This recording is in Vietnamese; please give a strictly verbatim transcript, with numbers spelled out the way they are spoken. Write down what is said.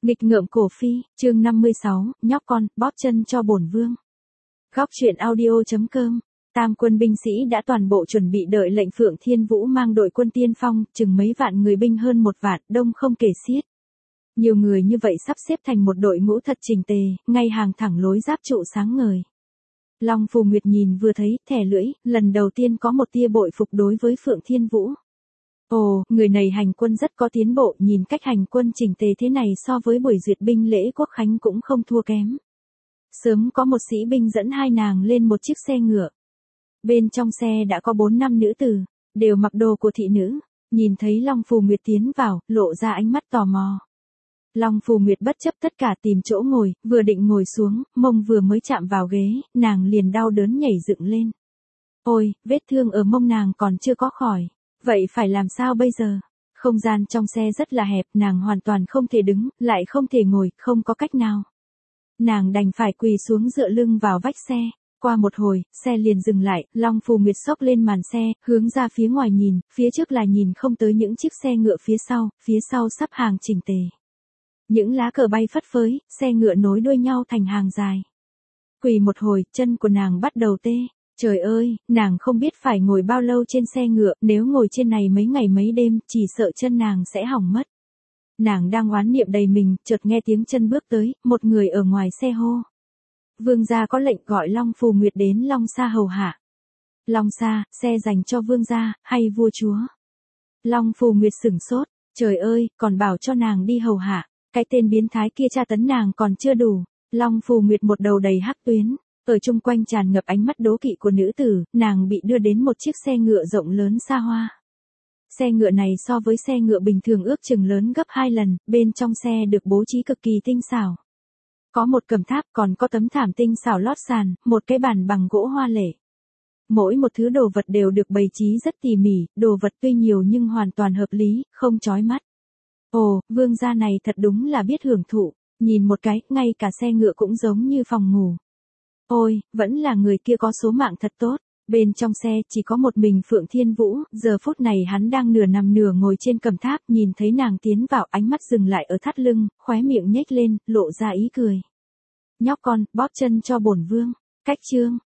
Nghịch ngợm cổ phi, chương năm mươi sáu, nhóc con, bóp chân cho bổn vương. Góc truyện audio.com. Tam quân binh sĩ đã toàn bộ chuẩn bị đợi lệnh Phượng Thiên Vũ mang đội quân tiên phong, chừng mấy vạn người binh hơn một vạn, đông không kể xiết. Nhiều người như vậy sắp xếp thành một đội ngũ thật chỉnh tề, ngay hàng thẳng lối giáp trụ sáng ngời. Long Phù Nguyệt nhìn vừa thấy, thẻ lưỡi, lần đầu tiên có một tia bội phục đối với Phượng Thiên Vũ. Ồ, người này hành quân rất có tiến bộ, nhìn cách hành quân chỉnh tề thế này so với buổi duyệt binh lễ quốc khánh cũng không thua kém. Sớm có một sĩ binh dẫn hai nàng lên một chiếc xe ngựa. Bên trong xe đã có bốn năm nữ tử, đều mặc đồ của thị nữ, nhìn thấy Long Phù Nguyệt tiến vào, lộ ra ánh mắt tò mò. Long Phù Nguyệt bất chấp tất cả tìm chỗ ngồi, vừa định ngồi xuống, mông vừa mới chạm vào ghế, nàng liền đau đớn nhảy dựng lên. Ôi, vết thương ở mông nàng còn chưa có khỏi. Vậy phải làm sao bây giờ? Không gian trong xe rất là hẹp, nàng hoàn toàn không thể đứng, lại không thể ngồi, không có cách nào. Nàng đành phải quỳ xuống dựa lưng vào vách xe. Qua một hồi, xe liền dừng lại, Long Phù Nguyệt xốc lên màn xe, hướng ra phía ngoài nhìn, phía trước là nhìn không tới những chiếc xe ngựa phía sau, phía sau sắp hàng chỉnh tề. Những lá cờ bay phất phới, xe ngựa nối đuôi nhau thành hàng dài. Quỳ một hồi, chân của nàng bắt đầu tê. Trời ơi, nàng không biết phải ngồi bao lâu trên xe ngựa, nếu ngồi trên này mấy ngày mấy đêm, chỉ sợ chân nàng sẽ hỏng mất. Nàng đang oán niệm đầy mình, chợt nghe tiếng chân bước tới, một người ở ngoài xe hô. Vương gia có lệnh gọi Long Phù Nguyệt đến Long Sa hầu hạ. Long Sa, xe dành cho vương gia, hay vua chúa? Long Phù Nguyệt sửng sốt, trời ơi, còn bảo cho nàng đi hầu hạ, cái tên biến thái kia tra tấn nàng còn chưa đủ. Long Phù Nguyệt một đầu đầy hắc tuyến. Ở chung quanh tràn ngập ánh mắt đố kỵ của nữ tử, nàng bị đưa đến một chiếc xe ngựa rộng lớn xa hoa. Xe ngựa này so với xe ngựa bình thường ước chừng lớn gấp hai lần, bên trong xe được bố trí cực kỳ tinh xảo. Có một cầm tháp, còn có tấm thảm tinh xảo lót sàn, một cái bàn bằng gỗ hoa lệ. Mỗi một thứ đồ vật đều được bày trí rất tỉ mỉ, đồ vật tuy nhiều nhưng hoàn toàn hợp lý, không chói mắt. Ồ, vương gia này thật đúng là biết hưởng thụ, nhìn một cái, ngay cả xe ngựa cũng giống như phòng ngủ. Ôi, vẫn là người kia có số mạng thật tốt. Bên trong xe chỉ có một mình Phượng Thiên Vũ, giờ phút này hắn đang nửa nằm nửa ngồi trên cầm tháp, nhìn thấy nàng tiến vào, ánh mắt dừng lại ở thắt lưng, khóe miệng nhếch lên, lộ ra ý cười. Nhóc con, bóp chân cho bổn vương. Cách chương